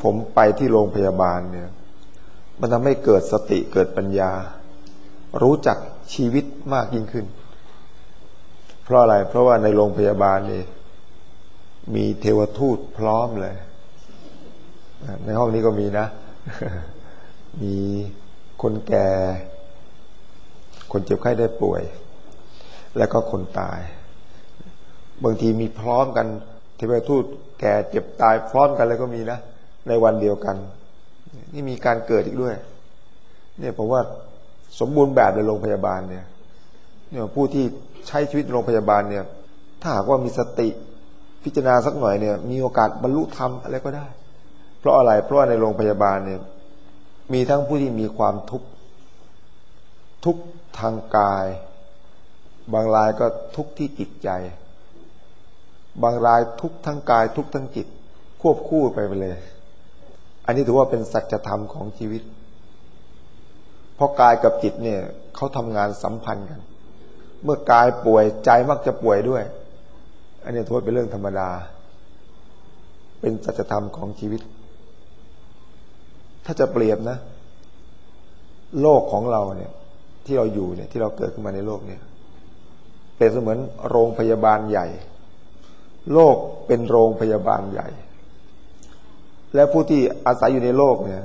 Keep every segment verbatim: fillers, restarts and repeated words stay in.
ผมไปที่โรงพยาบาลเนี่ยมันทำให้เกิดสติเกิดปัญญารู้จักชีวิตมากยิ่งขึ้นเพราะอะไรเพราะว่าในโรงพยาบาลนี่มีเทวทูตพร้อมเลยในห้องนี้ก็มีนะมีคนแก่คนเจ็บไข้ได้ป่วยแล้วก็คนตายบางทีมีพร้อมกันเทวทูตแก่เจ็บตายพร้อมกันเลยก็มีนะในวันเดียวกันนี่มีการเกิดอีกด้วยเนี่ยผมว่าสมบูรณ์แบบในโรงพยาบาลเนี่ยเนี่ยผู้ที่ใช้ชีวิตโรงพยาบาลเนี่ยถ้าหากว่ามีสติพิจารณาสักหน่อยเนี่ยมีโอกาสบรรลุธรรมอะไรก็ได้เพราะอะไรเพราะว่าในโรงพยาบาลเนี่ยมีทั้งผู้ที่มีความทุกข์ทุกข์ทางกายบางรายก็ทุกข์ที่จิตใจบางรายทุกข์ทั้งกายทุกข์ทั้งจิตควบคู่ไปไปเลยอันนี้ถือว่าเป็นสัจธรรมของชีวิตเพราะกายกับจิตเนี่ยเขาทำงานสัมพันธ์กันเมื่อกายป่วยใจมักจะป่วยด้วยอันนี้ถือว่าเป็นเรื่องธรรมดาเป็นสัจธรรมของชีวิตถ้าจะเปรียบนะโลกของเราเนี่ยที่เราอยู่เนี่ยที่เราเกิดขึ้นมาในโลกเนี่ยเป็นเสมือนโรงพยาบาลใหญ่โลกเป็นโรงพยาบาลใหญ่และผู้ที่อาศัยอยู่ในโลกเนี่ย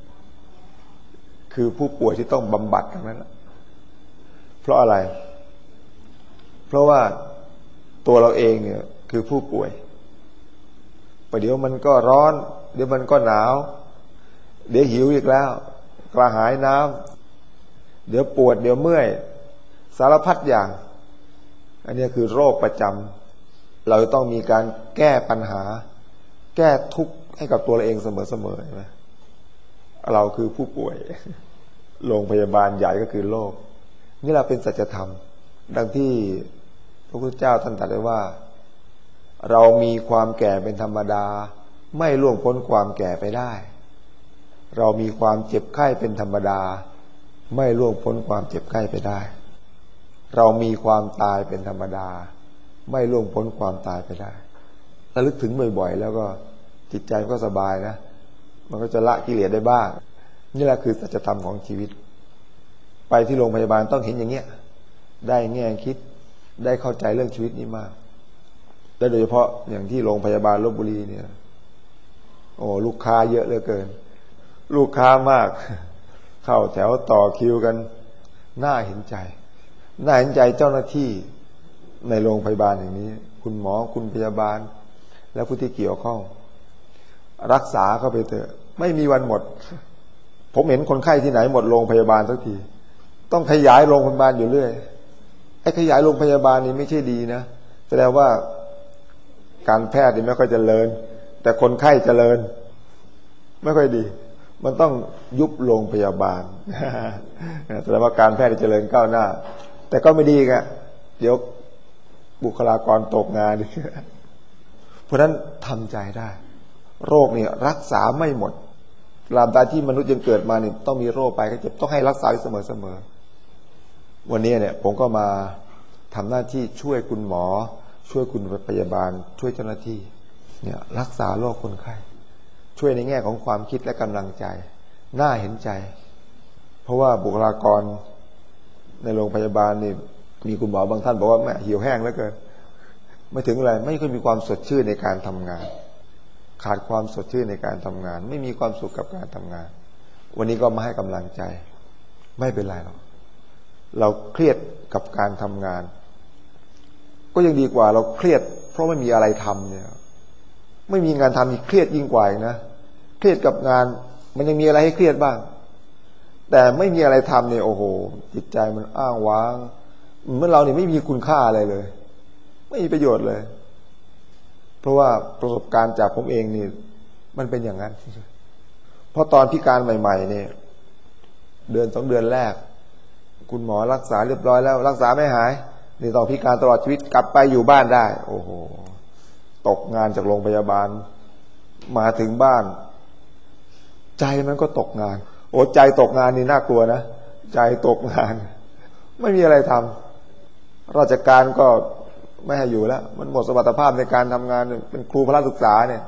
คือผู้ป่วยที่ต้องบำบัดทั้งนั้นเพราะอะไรเพราะว่าตัวเราเองเนี่ยคือผู้ป่วยประเดี๋ยวมันก็ร้อนเดี๋ยวมันก็หนาวเดี๋ยวหิวอีกแล้วกระหายน้ำเดี๋ยวปวดเดี๋ยวเมื่อยสารพัดอย่างอันนี้คือโรคประจำเราต้องมีการแก้ปัญหาแก้ทุกข์ให้กับตัวเราเองเสมอๆใช่ไหมเราคือผู้ป่วยโรงพยาบาลใหญ่ก็คือโลกนี่เราเป็นสัจธรรมดังที่พระพุทธเจ้าท่านตรัสไว้ว่าเรามีความแก่เป็นธรรมดาไม่ล่วงพ้นความแก่ไปได้เรามีความเจ็บไข้เป็นธรรมดาไม่ล่วงพ้นความเจ็บไข้ไปได้เรามีความตายเป็นธรรมดาไม่ล่วงพ้นความตายไปได้ระลึกถึงบ่อยๆแล้วก็จิตใจก็สบายนะมันก็จะละกิเลสได้บ้างนี่แหละคือสัจธรรมของชีวิตไปที่โรงพยาบาลต้องเห็นอย่างเงี้ยได้แง่คิดได้เข้าใจเรื่องชีวิตนี้มากและโดยเฉพาะอย่างที่โรงพยาบาลลพบุรีเนี่ยโอ้ลูกค้าเยอะเหลือเกินลูกค้ามากเข้าแถวต่อคิวกันน่าเห็นใจน่าเห็นใจเจ้าหน้าที่ในโรงพยาบาลอย่างนี้คุณหมอคุณพยาบาลและผู้ที่เกี่ยวข้องรักษาเข้าไปเถอะไม่มีวันหมดผมเห็นคนไข้ที่ไหนหมดโรงพยาบาลสักทีต้องขยายโรงพยาบาลอยู่เรื่อยไอ้ขยายโรงพยาบาลนี่ไม่ใช่ดีนะแสดงว่าการแพทย์นี่ไม่ค่อยเจริญแต่คนไข้เจริญไม่ค่อยดีมันต้องยุบโรงพยาบาลแสดงว่าการแพทย์เจริญก้าวหน้าแต่ก็ไม่ดีไงเดี๋ยวบุคลากรตกงานเพราะฉะนั้นทำใจได้โรคนี่รักษาไม่หมดตราบใดที่มนุษย์ยังเกิดมานี่ต้องมีโรคไปก็เจ็บต้องให้รักษาเสมอๆวันนี้เนี่ยผมก็มาทำหน้าที่ช่วยคุณหมอช่วยคุณพยาบาลช่วยเจ้าหน้าที่เนี่ยรักษาโรคคนไข้ช่วยในแง่ของความคิดและกำลังใจน่าเห็นใจเพราะว่าบุคลากรในโรงพยาบาลนี่มีคุณหมอบางท่านบอกว่าแม่หิวแห้งเหลือเกินไม่ถึงอะไรไม่ค่อยมีความสดชื่นในการทำงานขาดความสดชื่นในการทำงานไม่มีความสุขกับการทำงานวันนี้ก็มาให้กำลังใจไม่เป็นไรหรอกเราเครียดกับการทำงานก็ยังดีกว่าเราเครียดเพราะไม่มีอะไรทำเนี่ยไม่มีงานทำอีกเครียดยิ่งกว่าอีกนะเครียดกับงานมันยังมีอะไรให้เครียดบ้างแต่ไม่มีอะไรทำเนี่ยโอ้โหจิตใจมันอ้างว้างเหมื่อนเราเนี่ยไม่มีคุณค่าอะไรเลยไม่มีประโยชน์เลยเพราะว่าประสบการณ์จากผมเองนี่มันเป็นอย่างนั้นเพราะตอนพิการใหม่ๆเนี่ยเดือนสองเดือนแรกคุณหมอรักษาเรียบร้อยแล้วรักษาไม่หายนี่ต้องพิการตลอดชีวิตกลับไปอยู่บ้านได้โอ้โหตกงานจากโรงพยาบาลมาถึงบ้านใจมันก็ตกงานโอ้ใจตกงานนี่น่ากลัวนะใจตกงานไม่มีอะไรทำราชการก็ไม่ให้อยู่แล้วมันหมดสมรรถภาพในการทำงานเป็นครูพละศึกษาเนี่ย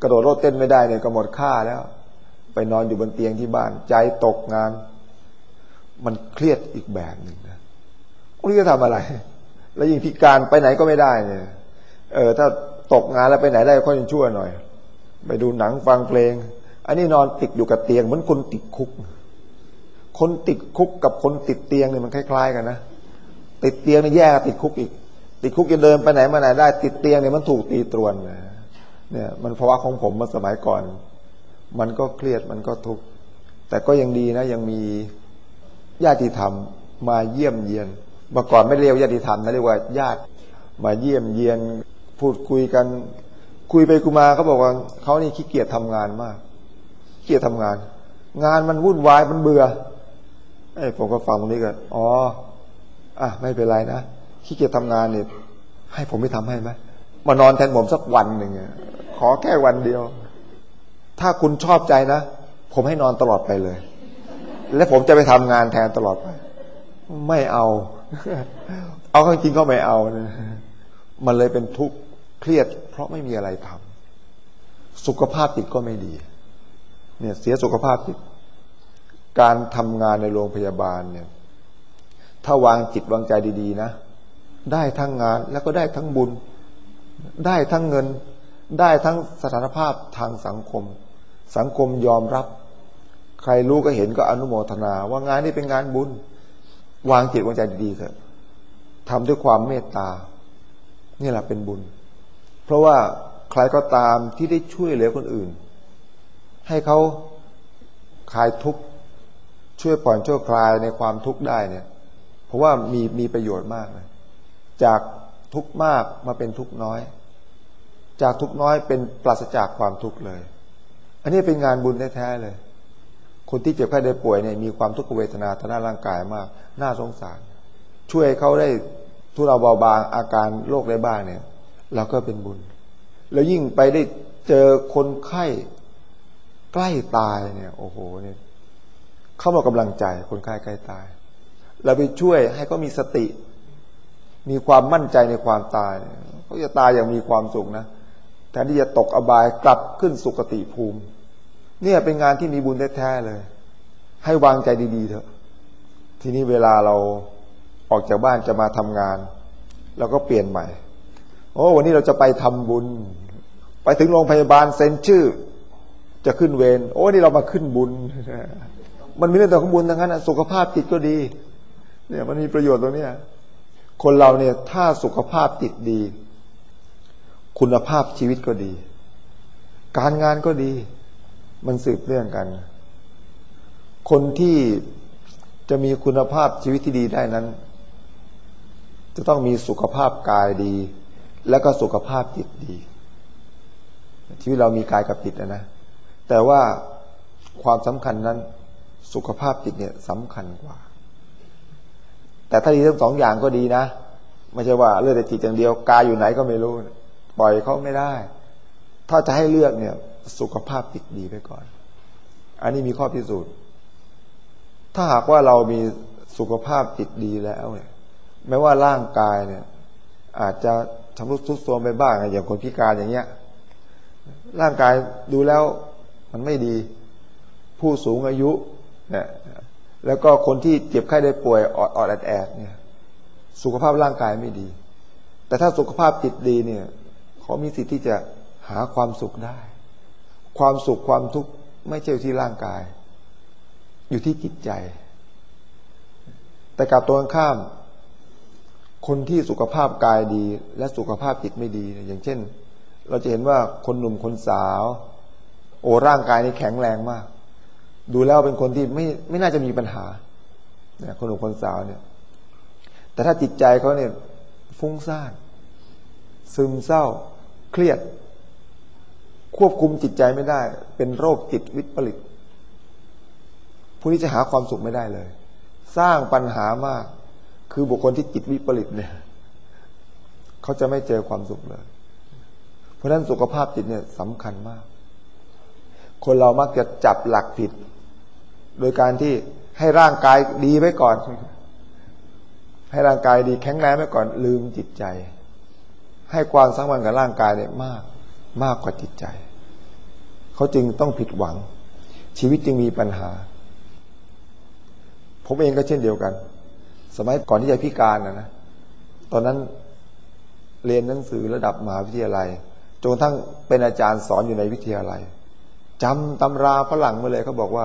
กระโดดโลดเต้นไม่ได้เนี่ยก็หมดค่าแล้วไปนอนอยู่บนเตียงที่บ้านใจตกงานมันเครียดอีกแบบหนึ่งนะคุณจะทำอะไรแล้วยิ่งพิการไปไหนก็ไม่ได้เนี่ยเออถ้าตกงานแล้วไปไหนได้ค่อยชั่วหน่อยไปดูหนังฟังเพลงอันนี้นอนติดอยู่กับเตียงเหมือนคนติดคุกคนติดคุกกับคนติดเตียงเนี่ยมันคล้ายๆกันนะติดเตียงนี่แย่กว่าติดคุกอีกติดคุกจะเดินไปไหนมาไหนได้ติดเตียงเนี่ยมันถูกตีตรวนเนี่ยมันภาวะของผมมาสมัยก่อนมันก็เครียดมันก็ทุกข์แต่ก็ยังดีนะยังมีญาติธรรมมาเยี่ยมเยียนเมื่อก่อนไม่เรียกญาติธรรมนะเรียกว่าญาติมาเยี่ยมเยียนพูดคุยกันคุยไปคุยมาเขาบอกว่าเขานี่ขี้เกียจทำงานมากขี้เกียจทำงานงานมันวุ่นวายมันเบื่อไอ้ผมก็ฟังตรงนี้ก็อ๋ออ่ะไม่เป็นไรนะขี้เกียจทำงานเนี่ยให้ผมไม่ทำให้ไหมมานอนแทนผมสักวันหนึ่งขอแค่วันเดียวถ้าคุณชอบใจนะผมให้นอนตลอดไปเลยและผมจะไปทำงานแทนตลอดไปไม่เอาเอาจริงๆก็ไม่เอานะมันเลยเป็นทุกข์เครียดเพราะไม่มีอะไรทำสุขภาพจิตก็ไม่ดีเนี่ยเสียสุขภาพจิตการทำงานในโรงพยาบาลเนี่ยถ้าวางจิตวางใจดีๆนะได้ทั้งงานแล้วก็ได้ทั้งบุญได้ทั้งเงินได้ทั้งสถานภาพทางสังคมสังคมยอมรับใครรู้ก็เห็นก็อนุโมทนาว่างานนี้เป็นงานบุญวางจิตวางใจดีๆเถอะทำด้วยความเมตตานี่แหละเป็นบุญเพราะว่าใครก็ตามที่ได้ช่วยเหลือคนอื่นให้เขาคลายทุกข์ช่วยผ่อนช่วยคลายในความทุกข์ได้เนี่ยเพราะว่ามีมีประโยชน์มากเลยจากทุกข์มากมาเป็นทุกข์น้อยจากทุกข์น้อยเป็นปราศจากความทุกข์เลยอันนี้เป็นงานบุญแท้ๆเลยคนที่เจ็บไข้ได้ป่วยเนี่ยมีความทุกขเวทนาทางด้านร่างกายมากน่าสงสารช่วยเขาได้ทุเลาเบาบางอาการโรคได้บ้างเนี่ยเราก็เป็นบุญแล้วยิ่งไปได้เจอคนไข้ใกล้ตายเนี่ยโอ้โหเนี่ยเข้ามากำลังใจคนไข้ใกล้ตายเราไปช่วยให้เขามีสติมีความมั่นใจในความตายเขาจะตายอย่างมีความสุขนะแทนที่จะตกอบายกลับขึ้นสุคติภูมิเนี่ยเป็นงานที่มีบุญแท้ๆเลยให้วางใจดีๆเถอะทีนี้เวลาเราออกจากบ้านจะมาทำงานเราก็เปลี่ยนใหม่โอ้วันนี้เราจะไปทำบุญไปถึงโรงพยาบาลเซ็นชื่อจะขึ้นเวรโอ้นี่เรามาขึ้นบุญมันมีเรื่องของบุญทั้งนั้นสุขภาพจิตก็ดีเนี่ยมันมีประโยชน์ตรงนี้คนเราเนี่ยถ้าสุขภาพจิตดีคุณภาพชีวิตก็ดีการงานก็ดีมันสืบเนื่องกันคนที่จะมีคุณภาพชีวิตที่ดีได้นั้นจะต้องมีสุขภาพกายดีแล้วก็สุขภาพจิตดีชีวิตเรามีกายกับจิตนะแต่ว่าความสำคัญนั้นสุขภาพจิตเนี่ยสำคัญกว่าแต่ถ้าดีทั้งสองอย่างก็ดีนะไม่ใช่ว่าเลือกแต่จิตอย่างเดียวกายอยู่ไหนก็ไม่รู้ปล่อยเขาไม่ได้ถ้าจะให้เลือกเนี่ยสุขภาพจิตดีไปก่อนอันนี้มีข้อพิสูจน์ถ้าหากว่าเรามีสุขภาพจิตดีแล้วเนี่ยแม้ว่าร่างกายเนี่ยอาจจะชำรุดทรุดโทรมไปบ้างอย่างคนพิการอย่างเงี้ยร่างกายดูแล้วมันไม่ดีผู้สูงอายุเนี่ยแล้วก็คนที่เจ็บไข้ได้ป่วยออดออดแอดแอดเนี่ยสุขภาพร่างกายไม่ดีแต่ถ้าสุขภาพจิตดีเนี่ยเขามีสิทธิ์ที่จะหาความสุขได้ความสุขความทุกข์ไม่ใช่อยู่ที่ร่างกายอยู่ที่จิตใจแต่กลับตรงข้ามคนที่สุขภาพกายดีและสุขภาพจิตไม่ดีอย่างเช่นเราจะเห็นว่าคนหนุ่มคนสาวโอ้ร่างกายนี่แข็งแรงมากดูแล้วเป็นคนที่ไม่ไม่น่าจะมีปัญหาเนี่ยคนหนุ่มคนสาวเนี่ยแต่ถ้าจิตใจเขาเนี่ยฟุ้งซ่านซึมเศร้าเครียดควบคุมจิตใจไม่ได้เป็นโรคจิตวิปริตผู้นี้จะหาความสุขไม่ได้เลยสร้างปัญหามากคือบุคคลที่จิตวิปริตเนี่ยเขาจะไม่เจอความสุขเลยเพราะฉะนั้นสุขภาพจิตเนี่ยสำคัญมากคนเรามักจะจับหลักผิดโดยการที่ให้ร่างกายดีไว้ก่อนให้ร่างกายดีแข็งแรงไว้ก่อนลืมจิตใจให้ความสำคัญกับร่างกายเนี่ยมากมากกว่าจิตใจเขาจึงต้องผิดหวังชีวิตจึงมีปัญหาผมเองก็เช่นเดียวกันสมัยก่อนที่จะพิการนะนะตอนนั้นเรียนหนังสือระดับมหาวิทยาลัยจนกระทั่งเป็นอาจารย์สอนอยู่ในวิทยาลัยจำตำราฝรั่งมาเลยเขาบอกว่า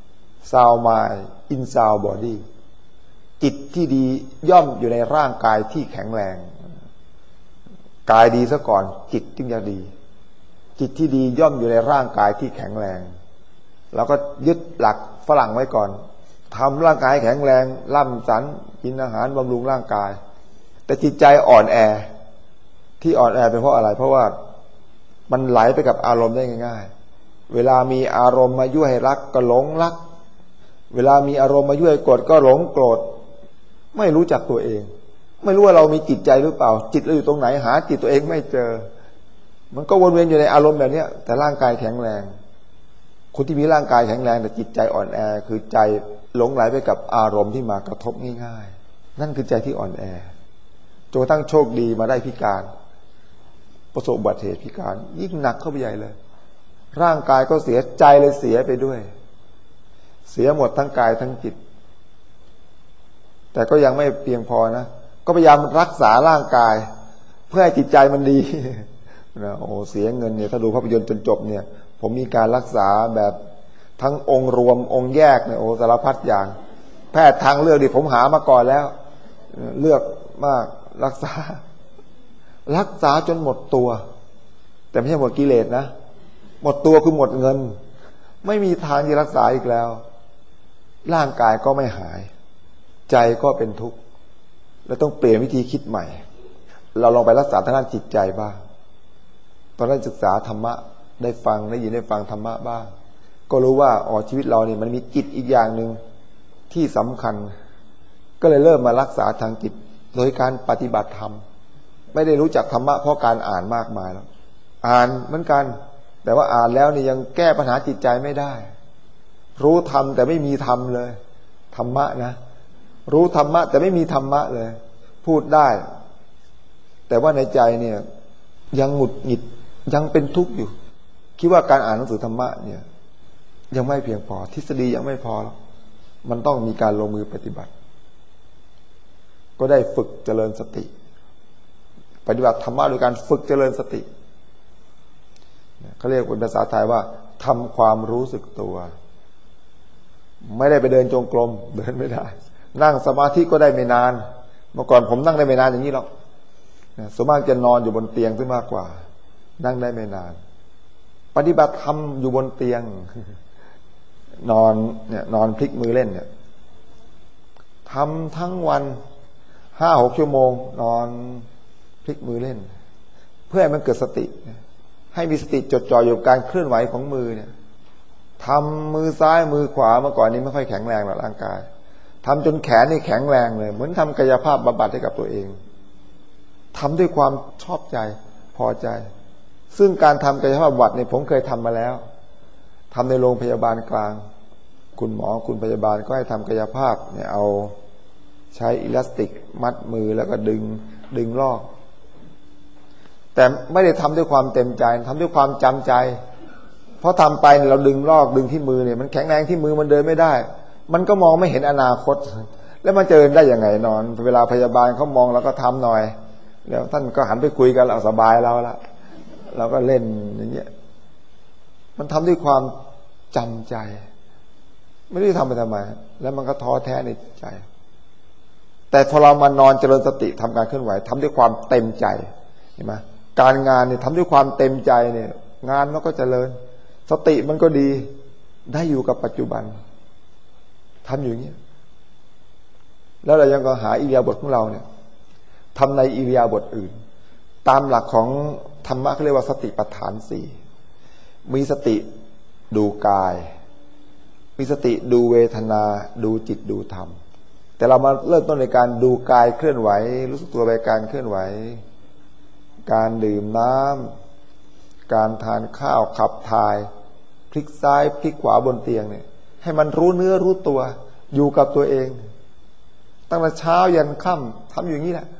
sound mind in sound body จิตที่ดีย่อมอยู่ในร่างกายที่แข็งแรงกายดีซะก่อนจิตจึงจะดีจิตที่ดีย่อมอยู่ในร่างกายที่แข็งแรงแล้วก็ยึดหลักฝรั่งไว้ก่อนทำร่างกายแข็งแรงล่ำสันกินอาหารบำรุงร่างกายแต่จิตใจอ่อนแอที่อ่อนแอเป็นเพราะอะไรเพราะว่ามันไหลไปกับอารมณ์ได้ง่ายๆเวลามีอารมณ์มายั่วให้รักก็หลงรักเวลามีอารมณ์มายั่วให้โกรธก็หลงโกรธไม่รู้จักตัวเองไม่รู้ว่าเรามีจิตใจหรือเปล่าจิตเราอยู่ตรงไหนหาจิตตัวเองไม่เจอมันก็วนเวียนอยู่ในอารมณ์แบบนี้แต่ร่างกายแข็งแรงคนที่มีร่างกายแข็งแรงแต่จิตใจอ่อนแอคือใจหลงไหลไปกับอารมณ์ที่มากระทบง่ายๆนั่นคือใจที่อ่อนแอจนกระทั่งโชคดีมาได้พิการประสบอุบัติเหตุพิการยิ่งหนักเข้าไปใหญ่เลยร่างกายก็เสียใจเลยเสียไปด้วยเสียหมดทั้งกายทั้งจิตแต่ก็ยังไม่เพียงพอนะก็พยายามรักษาร่างกายเพื่อให้จิตใจมันดีนะโอ้เสียเงินเนี่ยถ้าดูภาพยนตร์จนจบเนี่ยผมมีการรักษาแบบทั้งองค์รวมองค์แยกเนี่ยโอ้สารพัดอย่างแพทย์ทางเลือกดิผมหามาก่อนแล้วเลือกมากรักษารักษาจนหมดตัวแต่ไม่ใช่หมดกิเลสนะหมดตัวคือหมดเงินไม่มีทางที่รักษาอีกแล้วร่างกายก็ไม่หายใจก็เป็นทุกข์แล้วต้องเปลี่ยนวิธีคิดใหม่เราลองไปรักษาทางด้านจิตใจบ้างตอนนั้นศึกษาธรรมะได้ฟังได้ยินได้ฟังธรรมะบ้างก็รู้ว่าอ๋อชีวิตเราเนี่ยมันมีจิตอีกอย่างหนึ่งที่สำคัญก็เลยเริ่มมารักษาทางจิตโดยการปฏิบัติธรรมไม่ได้รู้จักธรรมะเพราะการอ่านมากมายแล้วอ่านเหมือนกันแต่ว่าอ่านแล้วนี่ยังแก้ปัญหาจิตใจไม่ได้รู้ธรรมแต่ไม่มีธรรมเลยธรรมะนะรู้ธรรมะแต่ไม่มีธรรมะเลยพูดได้แต่ว่าในใจเนี่ยยังหงุดหงิดยังเป็นทุกข์อยู่คิดว่าการอ่านหนังสือธรรมะเนี่ยยังไม่เพียงพอทฤษฎียังไม่พอหรอกมันต้องมีการลงมือปฏิบัติก็ได้ฝึกเจริญสติปฏิบัติธรรมะโดยการฝึกเจริญสติเขาเรียกเป็นภาษาไทยว่าทำความรู้สึกตัวไม่ได้ไปเดินจงกรมเดินไม่ได้นั่งสมาธิก็ได้ไม่นานเมื่อก่อนผมนั่งได้ไม่นานอย่างนี้หรอกส่วนมากจะนอนอยู่บนเตียงซะมากกว่านั่งได้ไม่นานปฏิบัติธรรมอยู่บนเตียงนอนเนี่ยนอนพลิกมือเล่นเนี่ยทำทั้งวันห้าหกชั่วโมงนอนพลิกมือเล่นเพื่อให้มันเกิดสติให้มีสติจดจ่ออยู่การเคลื่อนไหวของมือเนี่ยทำมือซ้ายมือขวาเมื่อก่อนนี้ไม่ค่อยแข็งแรงหรอกร่างกายทำจนแขนนี่แข็งแรงเลยเหมือนทำกายภาพบำบัดให้กับตัวเองทำด้วยความชอบใจพอใจซึ่งการทำกายภาพบำบัดเนี่ยผมเคยทำมาแล้วทำในโรงพยาบาลกลางคุณหมอคุณพยาบาลก็ให้ทำกายภาพเนี่ยเอาใช้อิลาสติกมัดมือแล้วก็ดึงดึงลอกแต่ไม่ได้ทำด้วยความเต็มใจทำด้วยความจำใจเพราะทำไปเราดึงลอกดึงที่มือเนี่ยมันแข็งแรงที่มือมันเดินไม่ได้มันก็มองไม่เห็นอนาคตแล้วมันจะเดินได้ยังไงนอนเวลาพยาบาลเขามองเราก็ทำหน่อยแล้วท่านก็หันไปคุยกันเราสบายเราละเราก็เล่นอย่างเงี้ยมันทำด้วยความจำใจไม่ได้ทำไปทำไมแล้วมันก็ท้อแท้ในใจแต่พอเรามานอนเจริญสติทำการเคลื่อนไหวทำด้วยความเต็มใจเห็นไหมการงานเนี่ยทำด้วยความเต็มใจเนี่ยงานมันก็เจริญสติมันก็ดีได้อยู่กับปัจจุบันทำอย่างนี้แล้วเรายังก็หาอิริยาบถของเราเนี่ยทำในอิริยาบถอื่นตามหลักของธรรมะเขาเรียกว่าสติปัฏฐานสี่มีสติดูกายมีสติดูเวทนาดูจิตดูธรรมแต่เรามาเริ่มต้นในการดูกายเคลื่อนไหวรู้สึกตัวไปการเคลื่อนไหวการดื่มน้ำการทานข้าวขับถ่ายพลิกซ้ายพลิกขวาบนเตียงเนี่ยให้มันรู้เนื้อรู้ตัวอยู่กับตัวเองตั้งแต่เช้ายันค่ำทำอย่างนี้แหละ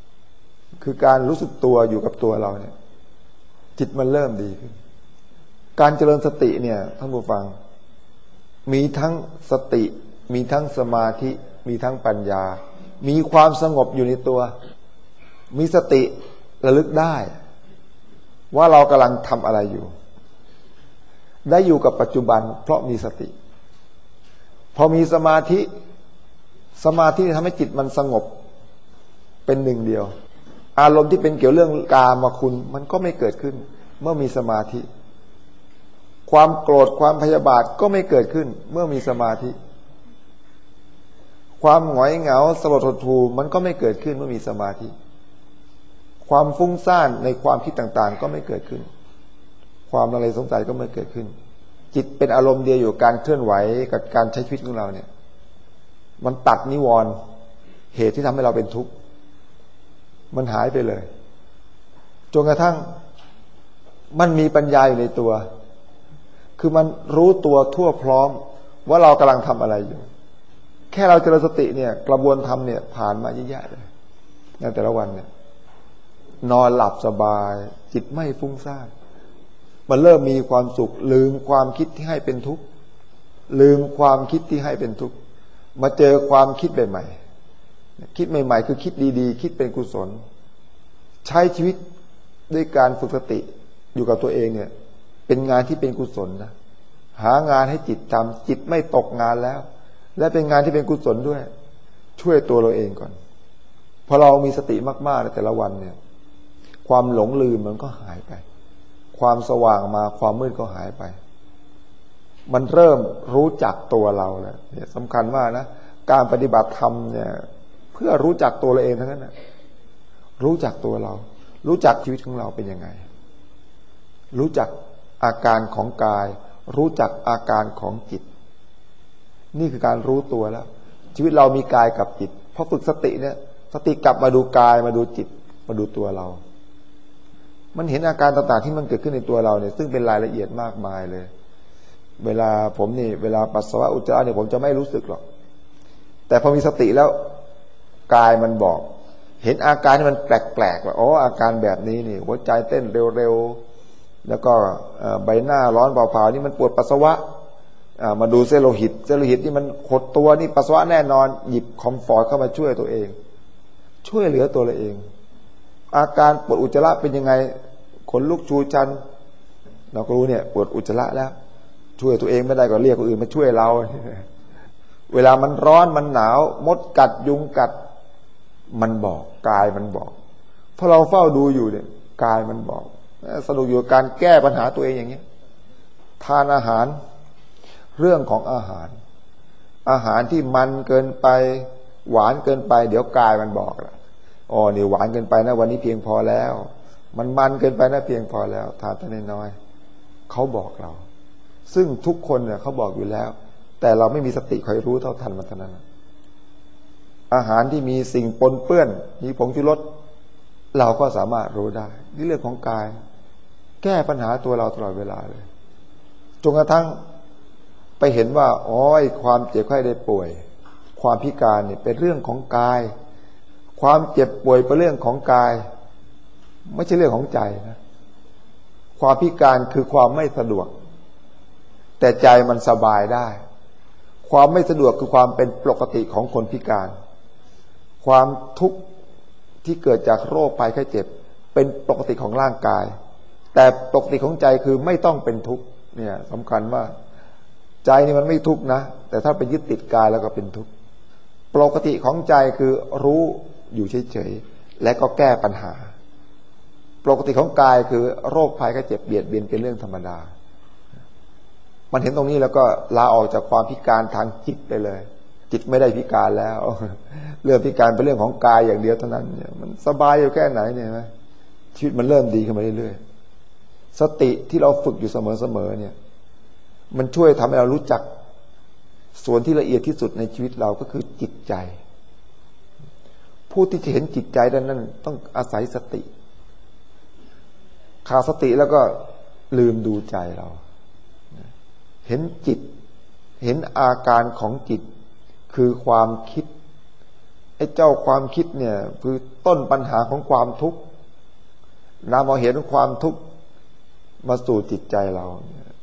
คือการรู้สึกตัวอยู่กับตัวเราเนี่ยจิตมันเริ่มดีขึ้นการเจริญสติเนี่ยท่านผู้ฟังมีทั้งสติมีทั้งสมาธิมีทั้งปัญญามีความสงบอยู่ในตัวมีสติระลึกได้ว่าเรากำลังทำอะไรอยู่ได้อยู่กับปัจจุบันเพราะมีสติพอมีสมาธิสมาธิทำให้จิตมันสงบเป็นหนึ่งเดียวอารมณ์ที่เป็นเกี่ยวเรื่องกามคุณมันก็ไม่เกิดขึ้นเมื่อมีสมาธิความโกรธความพยาบาทก็ไม่เกิดขึ้นเมื่อมีสมาธิความหงอยเหงาสลดหดหู่มันก็ไม่เกิดขึ้นเมื่อมีสมาธิความฟุ้งซ่านในความคิดต่างๆก็ไม่เกิดขึ้นความลังเลสงสัยก็ไม่เกิดขึ้นจิตเป็นอารมณ์เดียวอยู่การเคลื่อนไหวกับการใช้ชีวิตของเราเนี่ยมันตัดนิวรณ์เหตุที่ทำให้เราเป็นทุกข์มันหายไปเลยจนกระทั่งมันมีปัญญาอยู่ในตัวคือมันรู้ตัวทั่วพร้อมว่าเรากำลังทำอะไรอยู่แค่เราเจริญสติเนี่ยกระบวนธรรมเนี่ยผ่านมาเยอะแยะเลยในแต่ละวันเนี่ยนอนหลับสบายจิตไม่ฟุ้งซ่านมันเริ่มมีความสุขลืมความคิดที่ให้เป็นทุกข์ลืมความคิดที่ให้เป็นทุกข์มาเจอความคิดใหม่ๆคิดใหม่ๆคือคิดดีๆคิดเป็นกุศลใช้ชีวิตด้วยการฝึกสติอยู่กับตัวเองเนี่ยเป็นงานที่เป็นกุศลนะหางานให้จิตทำจิตไม่ตกงานแล้วและเป็นงานที่เป็นกุศลด้วยช่วยตัวเราเองก่อนพอเรามีสติมากๆในแต่ละวันเนี่ยความหลงลืมมันก็หายไปความสว่างมาความมืดก็หายไปมันเริ่มรู้จักตัวเราแล้วเนี่ยสำคัญมากนะการปฏิบัติธรรมเนี่ยเพื่อรู้จักตัวเราเองทั้งนั้นนะรู้จักตัวเรารู้จักชีวิตของเราเป็นยังไงรู้จักอาการของกายรู้จักอาการของจิตนี่คือการรู้ตัวแล้วชีวิตเรามีกายกับจิตพอฝึกสติเนี่ยสติกลับมาดูกายมาดูจิตมาดูตัวเรามันเห็นอาการต่างๆที่มันเกิดขึ้นในตัวเราเนี่ยซึ่งเป็นรายละเอียดมากมายเลยเวลาผมนี่เวลาปัสสาวะอุจจาระเนี่ยผมจะไม่รู้สึกหรอกแต่พอมีสติแล้วกายมันบอกเห็นอาการที่มันแปลกๆว่าอ๋ออาการแบบนี้นี่หัวใจเต้นเร็วๆแล้วก็ใบหน้าร้อนเผาๆนี่มันปวดปัสสาวะมาดูเส้นโลหิตเส้นโลหิตที่มันหดตัวนี่ปัสสาวะแน่นอนหยิบคอมฟอร์ตเข้ามาช่วยตัวเองช่วยเหลือตัวเราเองอาการปวดอุจจาระเป็นยังไงขนลุกชูชันเราก็รู้เนี่ยปวดอุจจาระแล้วช่วยตัวเองไม่ได้ก็เรียกคนอื่นมาช่วยเราเวลามันร้อนมันหนาวมดกัดยุงกัดมันบอกกายมันบอกพอเราเฝ้าดูอยู่เนี่ยกายมันบอกสนุกอยู่กับการแก้ปัญหาตัวเองอย่างนี้ทานอาหารเรื่องของอาหารอาหารที่มันเกินไปหวานเกินไปเดี๋ยวกายมันบอกละอ๋อนี่หวานเกินไปนะวันนี้เพียงพอแล้วมันมันเกินไปนะเพียงพอแล้วทานแต่น้อยๆเขาบอกเราซึ่งทุกคนเนี่ยเขาบอกอยู่แล้วแต่เราไม่มีสติคอยรู้เท่าทันมันเท่านั้นอาหารที่มีสิ่งปนเปื้อนมีผงชูรสเราก็สามารถรู้ได้นี่เรื่องของกายแก้ปัญหาตัวเราตลอดเวลาเลยจนกระทั่งไปเห็นว่าอ๋อความเจ็บไข้ได้ป่วยความพิการเนี่ยเป็นเรื่องของกายความเจ็บป่วยเป็นเรื่องของกายไม่ใช่เรื่องของใจนะความพิการคือความไม่สะดวกแต่ใจมันสบายได้ความไม่สะดวกคือความเป็นปกติของคนพิการความทุกข์ที่เกิดจากโรคภัยไข้เจ็บเป็นปกติของร่างกายแต่ปกติของใจคือไม่ต้องเป็นทุกข์เนี่ยสำคัญมากใจนี่มันไม่ทุกข์นะแต่ถ้าไปยึดติดกายแล้วก็เป็นทุกข์ปกติของใจคือรู้อยู่เฉยๆและก็แก้ปัญหาปกติของกายคือโรคภัยไข้เจ็บเบียดเบียนเป็นเรื่องธรรมดามันเห็นตรงนี้แล้วก็ลาออกจากความพิการทางจิตไปเลยจิตไม่ได้พิการแล้วเรื่องพิการเป็นเรื่องของกายอย่างเดียวเท่านั้นเนี่ยมันสบายอยู่แค่ไหนเนี่ยนะชีวิตมันเริ่มดีขึ้นมาเรื่อยๆสติที่เราฝึกอยู่เสมอๆเนี่ยมันช่วยทำให้เรารู้จักส่วนที่ละเอียดที่สุดในชีวิตเราก็คือจิตใจผู้ที่จะเห็นจิตใจนั้นต้องอาศัยสติขาดสติแล้วก็ลืมดูใจเราเห็นจิตเห็นอาการของจิตคือความคิดไอ้เจ้าความคิดเนี่ยคือต้นปัญหาของความทุกข์นำมาเห็นความทุกข์มาสู่จิตใจเรา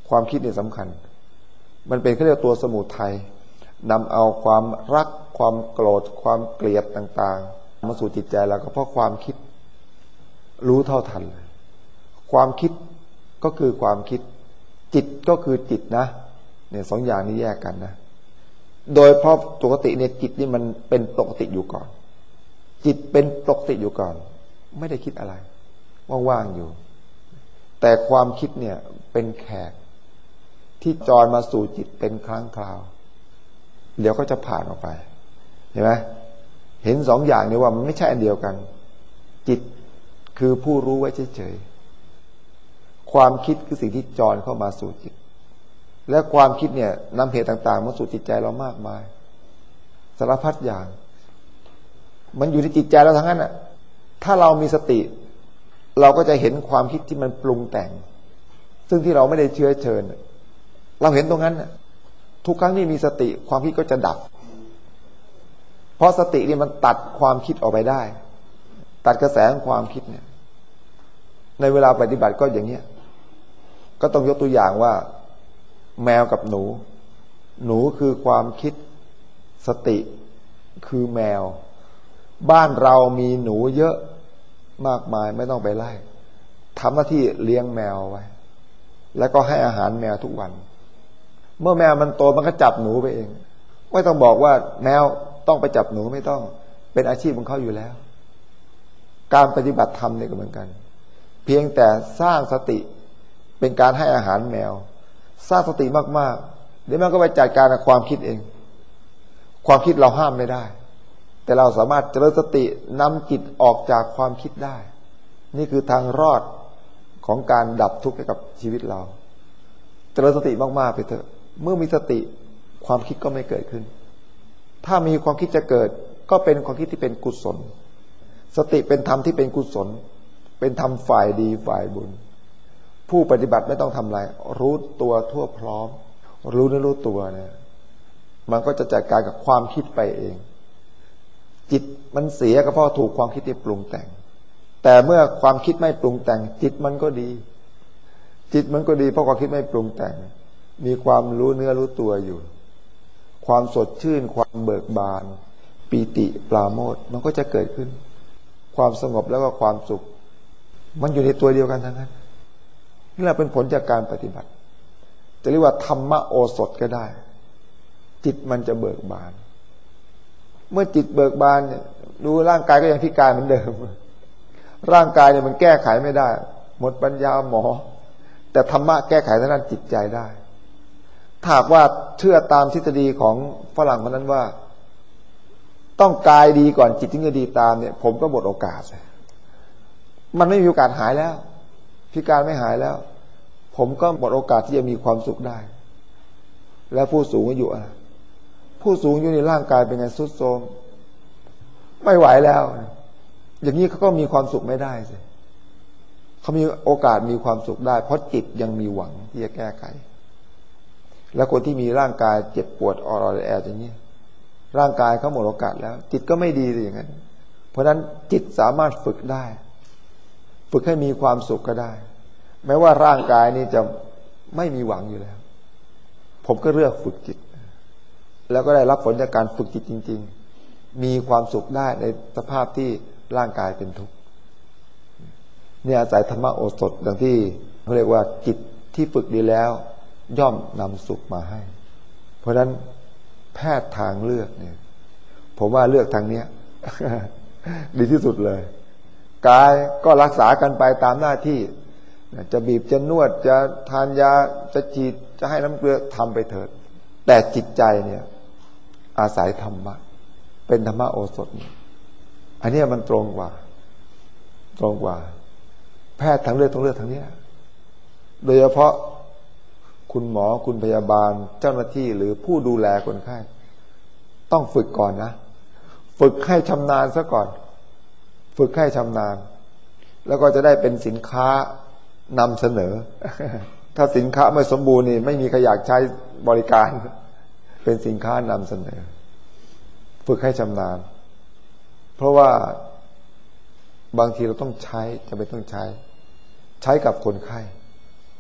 ความคิดนี่สำคัญมันเป็นเขาเรียกตัวสมุทัยนำเอาความรักความโกรธความเกลียดต่างๆมาสู่จิตใจเราก็เพราะความคิดรู้เท่าทันเลยความคิดก็คือความคิดจิตก็คือจิตนะเนี่ยสองอย่างนี้แยกกันนะโดยเพราะปกติเนี่ยจิตนี่มันเป็นปกติอยู่ก่อนจิตเป็นปกติอยู่ก่อนไม่ได้คิดอะไรว่างๆอยู่แต่ความคิดเนี่ยเป็นแขกที่จรมาสู่จิตเป็นครั้งคราวเดี๋ยวก็จะผ่านออกไปเห็นไหมเห็นสองอย่างนี้ว่ามันไม่ใช่อันเดียวกันจิตคือผู้รู้ไว้เฉยๆความคิดคือสิ่งที่จรเข้ามาสู่จิตและความคิดเนี่ยนำเหตุต่างๆมาสู่จิตใจเรามากมายสารพัดอย่างมันอยู่ในจิตใจเราทั้งนั้นน่ะถ้าเรามีสติเราก็จะเห็นความคิดที่มันปรุงแต่งซึ่งที่เราไม่ได้เชื้อเชิญเราเห็นตรงนั้นน่ะทุกครั้งที่มีสติความคิดก็จะดับเพราะสตินี่มันตัดความคิดออกไปได้ตัดกระแสของความคิดเนี่ยในเวลาปฏิบัติก็อย่างเนี้ยก็ต้องยกตัวอย่างว่าแมวกับหนูหนูคือความคิดสติคือแมวบ้านเรามีหนูเยอะมากมายไม่ต้องไปไล่ทำหน้าที่เลี้ยงแมวไว้แล้วก็ให้อาหารแมวทุกวันเมื่อแมวมันโตมันก็จับหนูไปเองไม่ต้องบอกว่าแมวต้องไปจับหนูไม่ต้องเป็นอาชีพของเขาอยู่แล้วการปฏิบัติธรรมเนี่ยก็เหมือนกันเพียงแต่สร้างสติเป็นการให้อาหารแมวสร้างสติมากๆเดี๋ยวมันก็ไปจัดการกับความคิดเองความคิดเราห้ามไม่ได้แต่เราสามารถเจริญสตินำจิตออกจากความคิดได้นี่คือทางรอดของการดับทุกข์ให้กับชีวิตเราเจริญสติมากๆไปเถอะเมื่อมีสติความคิดก็ไม่เกิดขึ้นถ้ามีความคิดจะเกิดก็เป็นความคิดที่เป็นกุศลสติเป็นธรรมที่เป็นกุศลเป็นธรรมฝ่ายดีฝ่ายบุญผู้ปฏิบัติไม่ต้องทำอะไรรู้ตัวทั่วพร้อมรู้เนื้อรู้ตัวเนี่ยมันก็จะจัดการกับความคิดไปเองจิตมันเสียก็เพราะถูกความคิดที่ปรุงแต่งแต่เมื่อความคิดไม่ปรุงแต่งจิตมันก็ดีจิตมันก็ดีเพราะความคิดไม่ปรุงแต่งมีความรู้เนื้อรู้ตัวอยู่ความสดชื่นความเบิกบานปีติปราโมทย์มันก็จะเกิดขึ้นความสงบแล้วก็ความสุขมันอยู่ในตัวเดียวกันทั้งนั้นนี่แหละเป็นผลจากการปฏิบัติจะเรียกว่าธรรมโอสถก็ได้จิตมันจะเบิกบานเมื่อจิตเบิกบานเนี่ยดูร่างกายก็ยังพิการเหมือนเดิมร่างกายเนี่ยมันแก้ไขไม่ได้หมดปัญญาหมอแต่ธรรมะแก้ไขทางด้านจิตใจได้ถ้าหากว่าเชื่อตามทฤษฎีของฝรั่งคนนั้นว่าต้องกายดีก่อนจิตถึงจะดีตามเนี่ยผมก็หมดโอกาสมันไม่มีโอกาสหายแล้วพิการไม่หายแล้วผมก็หมดโอกาสที่จะมีความสุขได้แล้วผู้สูงอายุอ่ะผู้สูงอายุในร่างกายเป็นไงทรุดโทรมไม่ไหวแล้วอย่างนี้เขาก็มีความสุขไม่ได้สิเขามีโอกาสมีความสุขได้เพราะจิตยังมีหวังที่จะแก้ไขแล้วคนที่มีร่างกายเจ็บปวดอ่อนแออย่างนี้ร่างกายเขาหมดโอกาสแล้วจิตก็ไม่ดีเลยอย่างนั้นเพราะฉะนั้นจิตสามารถฝึกได้ฝึกให้มีความสุขก็ได้แม้ว่าร่างกายนี้จะไม่มีหวังอยู่แล้วผมก็เลือกฝึกจิตแล้วก็ได้รับผลจากการฝึกจิตจริงๆมีความสุขได้ในสภาพที่ร่างกายเป็นทุกข์เนี่ยอาศัยธรรมโอสถดังที่เขาเรียกว่าจิตที่ฝึกดีแล้วย่อมนำสุขมาให้เพราะฉะนั้นแพทย์ทางเลือกเนี่ยผมว่าเลือกทางเนี้ย ดีที่สุดเลยกายก็รักษากันไปตามหน้าที่จะบีบจะนวดจะทานยาจะฉีดจะให้น้ำเกลือทำไปเถิดแต่จิตใจเนี่ยอาศัยธรรมะเป็นธรรมโอสถอันนี้มันตรงกว่าตรงกว่าแพทย์ทางเลือกต้องเลือกทางนี้โดยเฉพาะคุณหมอคุณพยาบาลเจ้าหน้าที่หรือผู้ดูแลคนไข้ต้องฝึกก่อนนะฝึกให้ชำนาญซะก่อนฝึกให้ชำนาญแล้วก็จะได้เป็นสินค้านำเสนอ ถ้าสินค้าไม่สมบูรณ์นี่ไม่มีใครอยากใช้บริการเป็นสินค้านำเสนอฝึกให้ชำนาญเพราะว่าบางทีเราต้องใช้จะไม่ต้องใช้ใช้กับคนไข้พ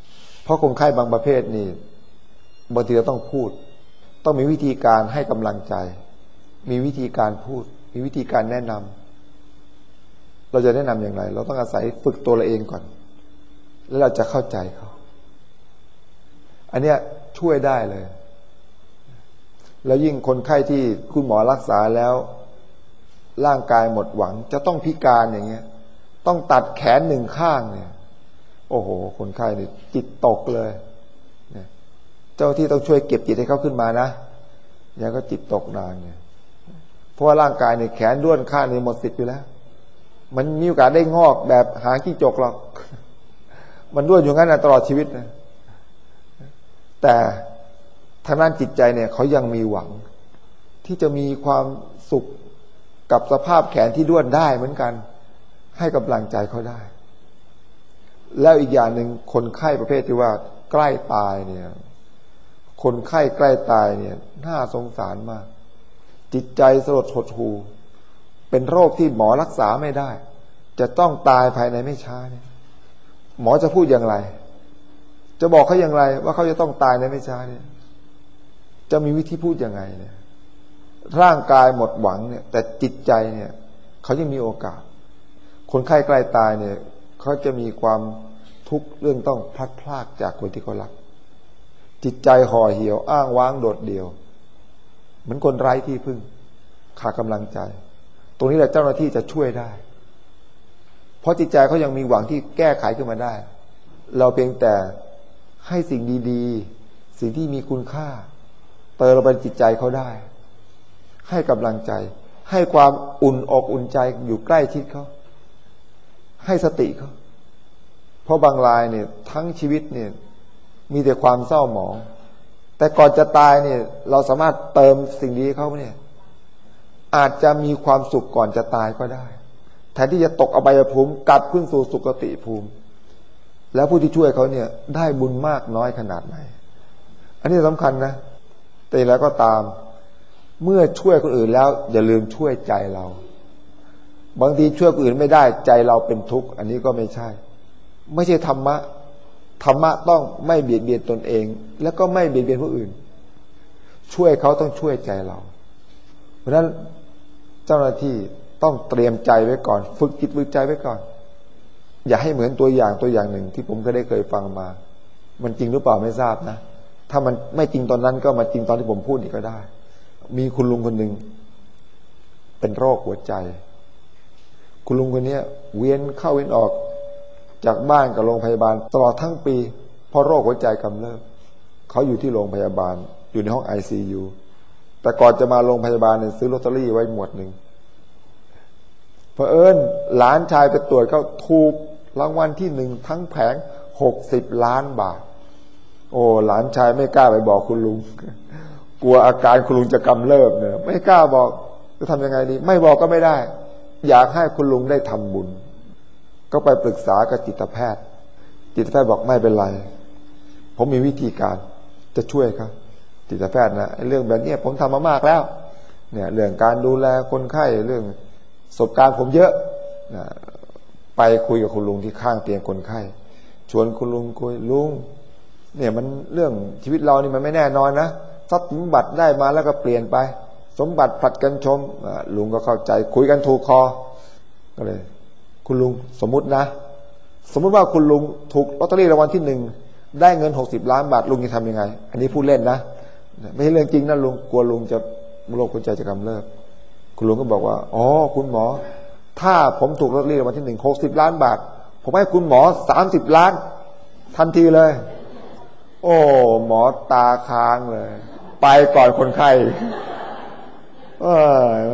เพราะคนไข้บางประเภทนี่บางทีเราต้องพูดต้องมีวิธีการให้กำลังใจมีวิธีการพูดมีวิธีการแนะนำเราจะแนะนำอย่างไรเราต้องอาศัยฝึกตัวเราเองก่อนแล้วเราจะเข้าใจเขาอันเนี้ยช่วยได้เลยแล้วยิ่งคนไข้ที่คุณหมอรักษาแล้วร่างกายหมดหวังจะต้องพิการอย่างเงี้ยต้องตัดแขนหนึ่งข้างเนี่ยโอ้โหคนไข้นี่จิตตกเลยเนี่ยเจ้าที่ต้องช่วยเก็บจิตให้เขาขึ้นมานะอย่างก็จิตตกนานเนี่ยเพราะว่าร่างกายเนี่ยแขนด้วนข้างนี่หมดสิทธิ์อยู่แล้วมันมีโอกาสได้งอกแบบหางจิ้งจกหรอกมันด้วนอยู่งั้นนะตลอดชีวิตนะแต่ทางด้านจิตใจเนี่ยเขายังมีหวังที่จะมีความสุขกับสภาพแขนที่ด้วนได้เหมือนกันให้กำลังใจเขาได้แล้วอีกอย่างหนึ่งคนไข้ประเภทที่ว่าใกล้ตายเนี่ยคนไข้ใกล้ตายเนี่ยน่าสงสารมากจิตใจสลดหดหู่เป็นโรคที่หมอรักษาไม่ได้จะต้องตายภายในไม่ช้าเนี่ยหมอจะพูดอย่างไรจะบอกเขาอย่างไรว่าเขาจะต้องตายในไม่ช้าเนี่ยจะมีวิธีพูดยังไงเนี่ยร่างกายหมดหวังเนี่ยแต่จิตใจเนี่ยเขายังมีโอกาสคนไข้ใกล้ตายเนี่ยเขาจะมีความทุกข์เรื่องต้องพลัดพรากจากคนที่เขารักจิตใจห่อเหี่ยวอ้างว้างโดดเดี่ยวเหมือนคนไร้ที่พึ่งขาดกำลังใจตรงนี้แหละเจ้าหน้าที่จะช่วยได้เพราะจิตใจเขายังมีหวังที่แก้ไขขึ้นมาได้เราเพียงแต่ให้สิ่งดีๆสิ่งที่มีคุณค่าเติมลงไปในจิตใจเขาได้ให้กำลังใจให้ความอุ่นอกอุ่นใจอยู่ใกล้ชิดเขาให้สติเขาเพราะบางรายเนี่ยทั้งชีวิตเนี่ยมีแต่ความเศร้าหมองแต่ก่อนจะตายเนี่ยเราสามารถเติมสิ่งดีเขาเนี่ยอาจจะมีความสุขก่อนจะตายก็ได้แทนที่จะตกอบายภูมิกลับขึ้นสู่สุคติภูมิแล้วผู้ที่ช่วยเขาเนี่ยได้บุญมากน้อยขนาดไหนอันนี้สำคัญนะแต่แล้วก็ตามเมื่อช่วยคนอื่นแล้วอย่าลืมช่วยใจเราบางทีช่วยคนอื่นไม่ได้ใจเราเป็นทุกข์อันนี้ก็ไม่ใช่ไม่ใช่ธรรมะธรรมะต้องไม่เบียดเบียนตนเองแล้วก็ไม่เบียดเบียนผู้อื่นช่วยเขาต้องช่วยใจเราเพราะฉะนั้นเจ้าหน้าที่ต้องเตรียมใจไว้ก่อนฝึกจิตฝึกใจไว้ก่อนอย่าให้เหมือนตัวอย่างตัวอย่างหนึ่งที่ผมก็ได้เคยฟังมามันจริงหรือเปล่าไม่ทราบนะถ้ามันไม่จริงตอนนั้นก็มาจริงตอนที่ผมพูดนี่ก็ได้มีคุณลุงคนหนึ่งเป็นโรคหัวใจคุณลุงคนนี้เวียนเข้าเวียนออกจากบ้านกับโรงพยาบาลตลอดทั้งปีเพราะโรคหัวใจกำเริบเขาอยู่ที่โรงพยาบาลอยู่ในห้อง ไอ ซี ยู แต่ก่อนจะมาโรงพยาบาลเนี่ยซื้อลอตเตอรี่ไว้หมวดหนึ่งเผอิญหลานชายไปตรวจเขาถูกรางวัลที่หนึ่งทั้งแผงหกสิบล้านบาทโอ้หลานชายไม่กล้าไปบอกคุณลุงกลัวอาการคุณลุงจะกำเริบเนี่ยไม่กล้าบอกจะทำยังไงดีไม่บอกก็ไม่ได้อยากให้คุณลุงได้ทำบุญก็ไปปรึกษากับจิตแพทย์จิตแพทย์บอกไม่เป็นไรผมมีวิธีการจะช่วยครับจิตแพทย์นะเรื่องแบบนี้ผมทำมามากแล้วเนี่ยเรื่องการดูแลคนไข้เรื่องประสบการณ์ผมเยอะนะไปคุยกับคุณลุงที่ข้างเตียงคนไข้ชวนคุณลุงคุยลุงเนี่ยมันเรื่องชีวิตเรานี่มันไม่แน่นอนนะทรัพย์สมบัติได้มาแล้วก็เปลี่ยนไปสมบัติผลัดกันชมลุงก็เข้าใจคุยกันถูกคอก็เลยคุณลุงสมมุตินะสมมุติว่าคุณลุงถูกลอตเตอรี่รางวัลที่หนึ่งได้เงินหกสิบล้านบาทลุงจะทำยังไงอันนี้พูดเล่นนะไม่ใช่เรื่องจริงนะลุงกลัวลุงจะโรคหัวใจจะกำเริบคุณลุงก็บอกว่าอ๋อคุณหมอถ้าผมถูกลอตเตอรี่รางวัลที่หนึ่งหกสิบล้านบาทผมให้คุณหมอสามสิบล้านทันทีเลยโอ้หมอตาค้างเลยไปก่อนคนไข้เออ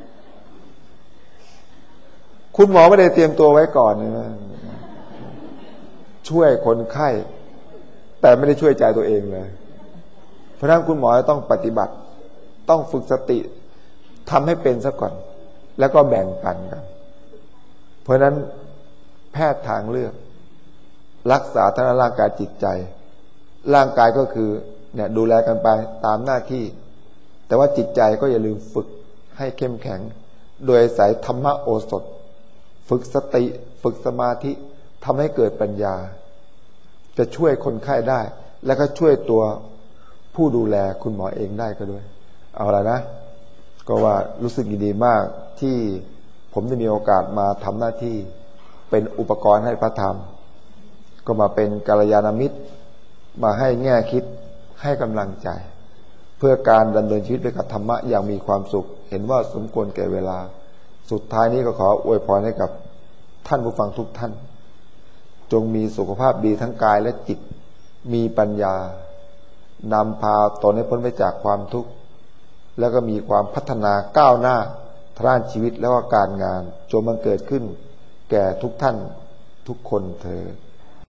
คุณหมอไม่ได้เตรียมตัวไว้ก่อนนะช่วยคนไข้แต่ไม่ได้ช่วยใจตัวเองเลยเพราะฉะนั้นคุณหมอต้องปฏิบัติต้องฝึกสติทำให้เป็นซะก่อนแล้วก็แบ่งปันกันเพราะฉะนั้นแพทย์ทางเลือกรักษาทั้งร่างกายจิตใจร่างกายก็คือเนี่ยดูแลกันไปตามหน้าที่แต่ว่าจิตใจก็อย่าลืมฝึกให้เข้มแข็งโดยอาศัยธรรมโอสถฝึกสติฝึกสมาธิทำให้เกิดปัญญาจะช่วยคนไข้ได้แล้วก็ช่วยตัวผู้ดูแลคุณหมอเองได้ก็ด้วยเอาละนะก็ว่ารู้สึกดีมากที่ผมได้มีโอกาสมาทำหน้าที่เป็นอุปกรณ์ให้พระธรรมก็มาเป็นกัลยาณมิตรมาให้แง่คิดให้กำลังใจเพื่อการดำเนินชีวิตด้วยกับธรรมะอย่างมีความสุขเห็นว่าสมควรแก่เวลาสุดท้ายนี้ก็ขออวยพรให้กับท่านผู้ฟังทุกท่านจงมีสุขภาพดีทั้งกายและจิตมีปัญญานำพาตนให้พ้นไปจากความทุกข์แล้วก็มีความพัฒนาก้าวหน้าทางด้านชีวิตแล้วก็การงานจงบังเกิดขึ้นแก่ทุกท่านทุกคนเถิด